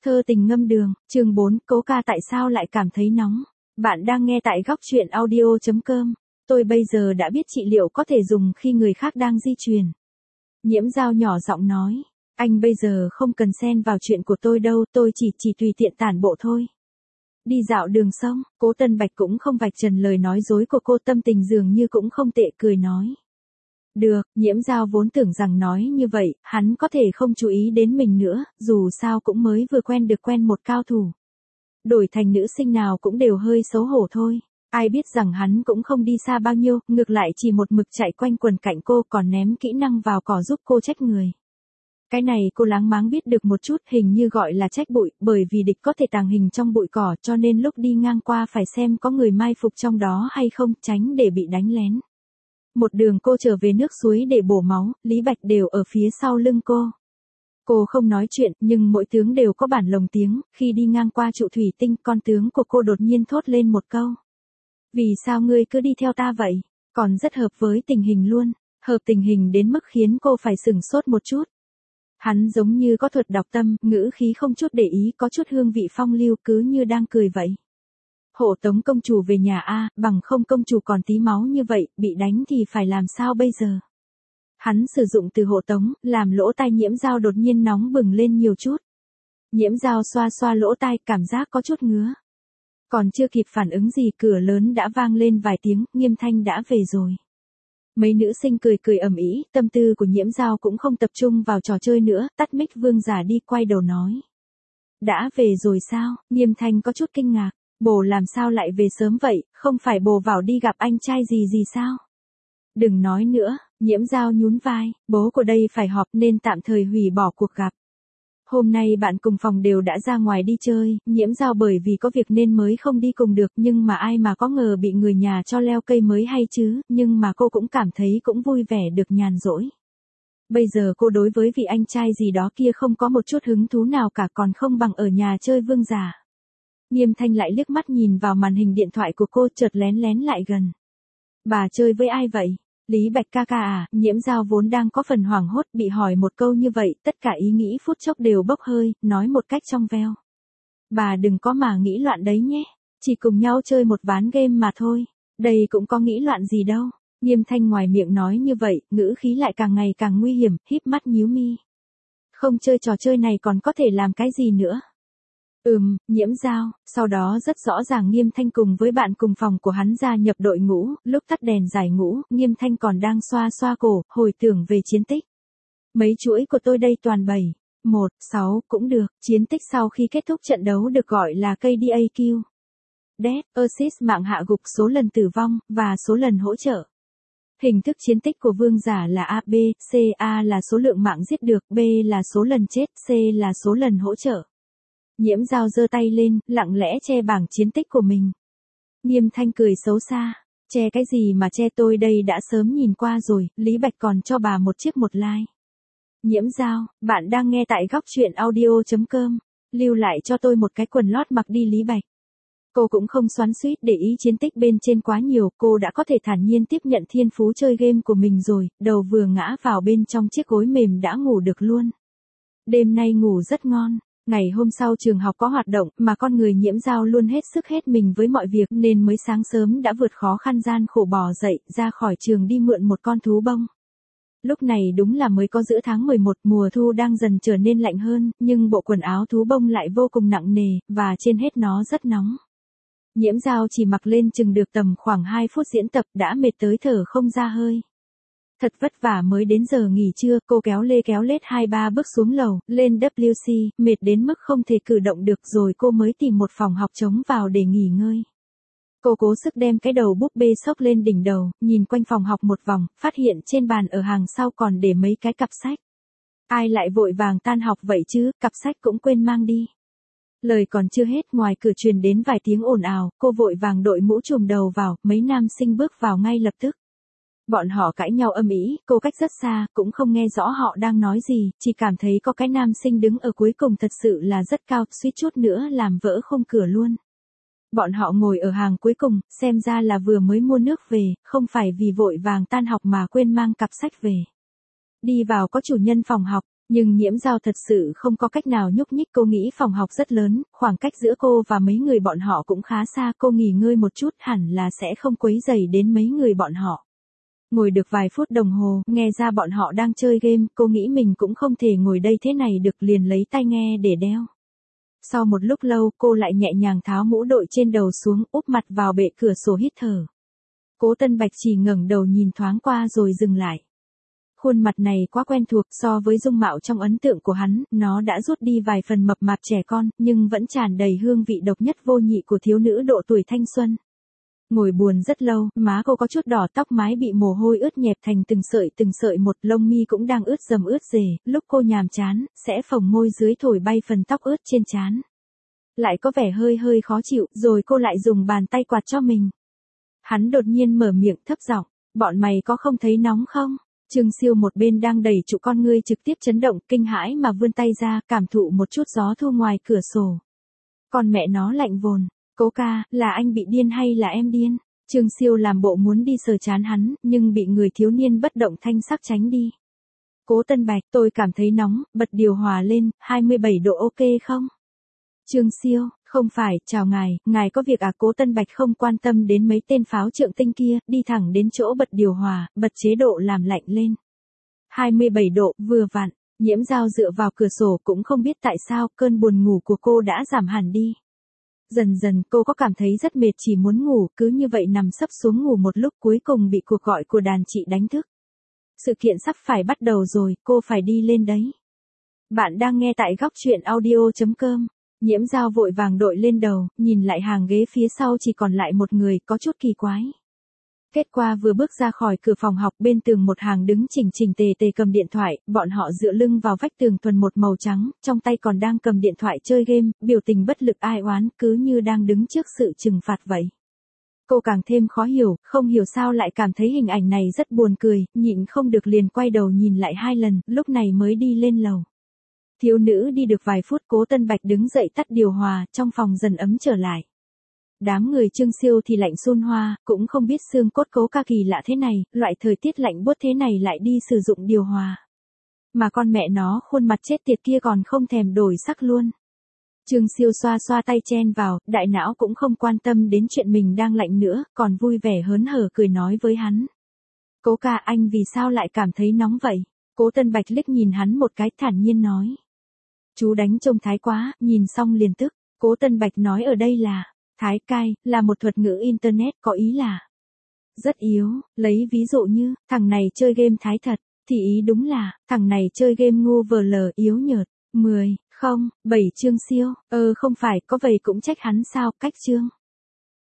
Thơ tình ngâm đường, chương 4, Cố ca tại sao lại cảm thấy nóng? Bạn đang nghe tại góc truyện audio.com. Tôi bây giờ đã biết trị liệu có thể dùng khi người khác đang di truyền. Nhiễm Dao nhỏ giọng nói, anh bây giờ không cần xen vào chuyện của tôi đâu, tôi chỉ tùy tiện tản bộ thôi. Đi dạo đường xong, Cố Tân Bạch cũng không vạch trần lời nói dối của cô, tâm tình dường như cũng không tệ, cười nói. Được, Nhiễm Dao vốn tưởng rằng nói như vậy, hắn có thể không chú ý đến mình nữa, dù sao cũng mới vừa quen một cao thủ. Đổi thành nữ sinh nào cũng đều hơi xấu hổ thôi. Ai biết rằng hắn cũng không đi xa bao nhiêu, ngược lại chỉ một mực chạy quanh quần cạnh cô, còn ném kỹ năng vào cỏ giúp cô trách người. Cái này cô láng máng biết được một chút, hình như gọi là trách bụi, bởi vì địch có thể tàng hình trong bụi cỏ, cho nên lúc đi ngang qua phải xem có người mai phục trong đó hay không, tránh để bị đánh lén. Một đường cô trở về nước suối để bổ máu, Lý Bạch đều ở phía sau lưng cô. Cô không nói chuyện, nhưng mỗi tướng đều có bản lồng tiếng, khi đi ngang qua trụ thủy tinh, con tướng của cô đột nhiên thốt lên một câu. Vì sao ngươi cứ đi theo ta vậy? Còn rất hợp với tình hình luôn, hợp tình hình đến mức khiến cô phải sửng sốt một chút. Hắn giống như có thuật đọc tâm, ngữ khí không chút để ý, có chút hương vị phong lưu, cứ như đang cười vậy. Hộ tống công chủ về nhà a, bằng không công chủ còn tí máu như vậy, bị đánh thì phải làm sao bây giờ? Hắn sử dụng từ hộ tống, làm lỗ tai Nhiễm Dao đột nhiên nóng bừng lên nhiều chút. Nhiễm Dao xoa xoa lỗ tai, cảm giác có chút ngứa. Còn chưa kịp phản ứng gì, cửa lớn đã vang lên vài tiếng, Nghiêm Thanh đã về rồi. Mấy nữ sinh cười ầm ĩ, tâm tư của Nhiễm Dao cũng không tập trung vào trò chơi nữa, tắt mic Vương Giả đi, quay đầu nói. Đã về rồi sao? Nghiêm Thanh có chút kinh ngạc. Bồ làm sao lại về sớm vậy, không phải bồ vào đi gặp anh trai gì sao? Đừng nói nữa, Nhiễm Dao nhún vai, bố của đây phải họp nên tạm thời hủy bỏ cuộc gặp. Hôm nay bạn cùng phòng đều đã ra ngoài đi chơi, Nhiễm Dao bởi vì có việc nên mới không đi cùng được, nhưng mà ai mà có ngờ bị người nhà cho leo cây mới hay chứ, nhưng mà cô cũng cảm thấy cũng vui vẻ được nhàn rỗi. Bây giờ cô đối với vị anh trai gì đó kia không có một chút hứng thú nào cả, còn không bằng ở nhà chơi Vương Giả. Nghiêm Thanh lại liếc mắt nhìn vào màn hình điện thoại của cô, chợt lén lại gần. Bà chơi với ai vậy? Lý Bạch ca ca à? Nhiễm Dao vốn đang có phần hoảng hốt, bị hỏi một câu như vậy, tất cả ý nghĩ phút chốc đều bốc hơi, nói một cách trong veo. Bà đừng có mà nghĩ loạn đấy nhé, chỉ cùng nhau chơi một ván game mà thôi, đây cũng có nghĩ loạn gì đâu. Nghiêm Thanh ngoài miệng nói như vậy, ngữ khí lại càng ngày càng nguy hiểm, híp mắt nhíu mi. Không chơi trò chơi này còn có thể làm cái gì nữa? Nhiễm Dao, sau đó rất rõ ràng Nghiêm Thanh cùng với bạn cùng phòng của hắn gia nhập đội ngũ, lúc tắt đèn giải ngũ, Nghiêm Thanh còn đang xoa xoa cổ, hồi tưởng về chiến tích. Mấy chuỗi của tôi đây toàn 7, 1, 6 cũng được, chiến tích sau khi kết thúc trận đấu được gọi là KDAQ. Death, Assist mạng hạ gục, số lần tử vong, và số lần hỗ trợ. Hình thức chiến tích của Vương Giả là A, B, C, A là số lượng mạng giết được, B là số lần chết, C là số lần hỗ trợ. Nhiễm Dao giơ tay lên, lặng lẽ che bảng chiến tích của mình. Nghiêm Thanh cười xấu xa. Che cái gì mà che, tôi đây đã sớm nhìn qua rồi, Lý Bạch còn cho bà một chiếc một like. Nhiễm Dao, bạn đang nghe tại góc truyện audio.com. Lưu lại cho tôi một cái quần lót mặc đi Lý Bạch. Cô cũng không xoắn xuýt để ý chiến tích bên trên quá nhiều, cô đã có thể thản nhiên tiếp nhận thiên phú chơi game của mình rồi, đầu vừa ngã vào bên trong chiếc gối mềm đã ngủ được luôn. Đêm nay ngủ rất ngon. Ngày hôm sau trường học có hoạt động, mà con người Nhiễm Dao luôn hết sức hết mình với mọi việc nên mới sáng sớm đã vượt khó khăn gian khổ bò dậy, ra khỏi trường đi mượn một con thú bông. Lúc này đúng là mới có giữa tháng 11, mùa thu đang dần trở nên lạnh hơn, nhưng bộ quần áo thú bông lại vô cùng nặng nề, và trên hết nó rất nóng. Nhiễm Dao chỉ mặc lên chừng được tầm khoảng 2 phút diễn tập đã mệt tới thở không ra hơi. Thật vất vả mới đến giờ nghỉ trưa, cô kéo lết 2-3 bước xuống lầu, lên WC, mệt đến mức không thể cử động được rồi cô mới tìm một phòng học trống vào để nghỉ ngơi. Cô cố sức đem cái đầu búp bê xốc lên đỉnh đầu, nhìn quanh phòng học một vòng, phát hiện trên bàn ở hàng sau còn để mấy cái cặp sách. Ai lại vội vàng tan học vậy chứ, cặp sách cũng quên mang đi. Lời còn chưa hết, ngoài cửa truyền đến vài tiếng ồn ào, cô vội vàng đội mũ trùm đầu vào, mấy nam sinh bước vào ngay lập tức. Bọn họ cãi nhau âm ĩ, cô cách rất xa, cũng không nghe rõ họ đang nói gì, chỉ cảm thấy có cái nam sinh đứng ở cuối cùng thật sự là rất cao, suýt chút nữa làm vỡ khung cửa luôn. Bọn họ ngồi ở hàng cuối cùng, xem ra là vừa mới mua nước về, không phải vì vội vàng tan học mà quên mang cặp sách về. Đi vào có chủ nhân phòng học, Nhưng Nhiễm Giao thật sự không có cách nào nhúc nhích, cô nghĩ phòng học rất lớn, khoảng cách giữa cô và mấy người bọn họ cũng khá xa, cô nghỉ ngơi một chút hẳn là sẽ không quấy rầy đến mấy người bọn họ. Ngồi được vài phút đồng hồ, nghe ra bọn họ đang chơi game, cô nghĩ mình cũng không thể ngồi đây thế này được, liền lấy tai nghe để đeo. Sau một lúc lâu, cô lại nhẹ nhàng tháo mũ đội trên đầu xuống, úp mặt vào bệ cửa sổ hít thở. Cố Tân Bạch chỉ ngẩng đầu nhìn thoáng qua rồi dừng lại. Khuôn mặt này quá quen thuộc, so với dung mạo trong ấn tượng của hắn, nó đã rút đi vài phần mập mạp trẻ con, nhưng vẫn tràn đầy hương vị độc nhất vô nhị của thiếu nữ độ tuổi thanh xuân. Ngồi buồn rất lâu, má cô có chút đỏ, tóc mái bị mồ hôi ướt nhẹp thành từng sợi một, lông mi cũng đang ướt rầm ướt rề, lúc cô nhàm chán, sẽ phồng môi dưới thổi bay phần tóc ướt trên trán. Lại có vẻ hơi hơi khó chịu, rồi cô lại dùng bàn tay quạt cho mình. Hắn đột nhiên mở miệng thấp giọng, bọn mày có không thấy nóng không? Trương Siêu một bên đang đẩy trụ con ngươi trực tiếp chấn động, kinh hãi mà vươn tay ra, cảm thụ một chút gió thu ngoài cửa sổ. Còn mẹ nó lạnh vồn. Cố ca, là anh bị điên hay là em điên? Trương Siêu làm bộ muốn đi sờ chán hắn, nhưng bị người thiếu niên bất động thanh sắc tránh đi. Cố Tân Bạch, tôi cảm thấy nóng, bật điều hòa lên, 27 độ ok không? Trương Siêu, không phải, chào ngài có việc à? Cố Tân Bạch không quan tâm đến mấy tên pháo trượng tinh kia, đi thẳng đến chỗ bật điều hòa, bật chế độ làm lạnh lên. 27 độ, vừa vặn. Nhiễm Giao dựa vào cửa sổ, cũng không biết tại sao, cơn buồn ngủ của cô đã giảm hẳn đi. Dần dần cô có cảm thấy rất mệt, chỉ muốn ngủ, cứ như vậy nằm sấp xuống ngủ một lúc, cuối cùng bị cuộc gọi của đàn chị đánh thức. Sự kiện sắp phải bắt đầu rồi, cô phải đi lên đấy. Bạn đang nghe tại góc truyện audio.com. Nhiễm Giao vội vàng đội lên đầu, nhìn lại hàng ghế phía sau chỉ còn lại một người, có chút kỳ quái. Kết quả vừa bước ra khỏi cửa phòng học, bên tường một hàng đứng chỉnh tề cầm điện thoại, bọn họ dựa lưng vào vách tường thuần một màu trắng, trong tay còn đang cầm điện thoại chơi game, biểu tình bất lực ai oán, cứ như đang đứng trước sự trừng phạt vậy. Cô càng thêm khó hiểu, không hiểu sao lại cảm thấy hình ảnh này rất buồn cười, nhịn không được liền quay đầu nhìn lại 2 lần, lúc này mới đi lên lầu. Thiếu nữ đi được vài phút, Cố Tân Bạch đứng dậy tắt điều hòa, trong phòng dần ấm trở lại. Đám người Trương Siêu thì lạnh sun hoa, cũng không biết xương cốt Cố ca kỳ lạ thế này, loại thời tiết lạnh buốt thế này lại đi sử dụng điều hòa. Mà con mẹ nó, khuôn mặt chết tiệt kia còn không thèm đổi sắc luôn. Trương Siêu xoa xoa tay chen vào, đại não cũng không quan tâm đến chuyện mình đang lạnh nữa, còn vui vẻ hớn hở cười nói với hắn. Cố ca, anh vì sao lại cảm thấy nóng vậy? Cố Tân Bạch liếc nhìn hắn một cái, thản nhiên nói. Chú đánh trông thái quá, nhìn xong liền tức. Cố Tân Bạch nói ở đây là thái cai, là một thuật ngữ internet, có ý là rất yếu, lấy ví dụ như, thằng này chơi game thái thật, thì ý đúng là, thằng này chơi game ngu vờ lờ yếu nhợt. 10, 0, 7 Trương Siêu, không phải, có vậy cũng trách hắn sao, cách Trương.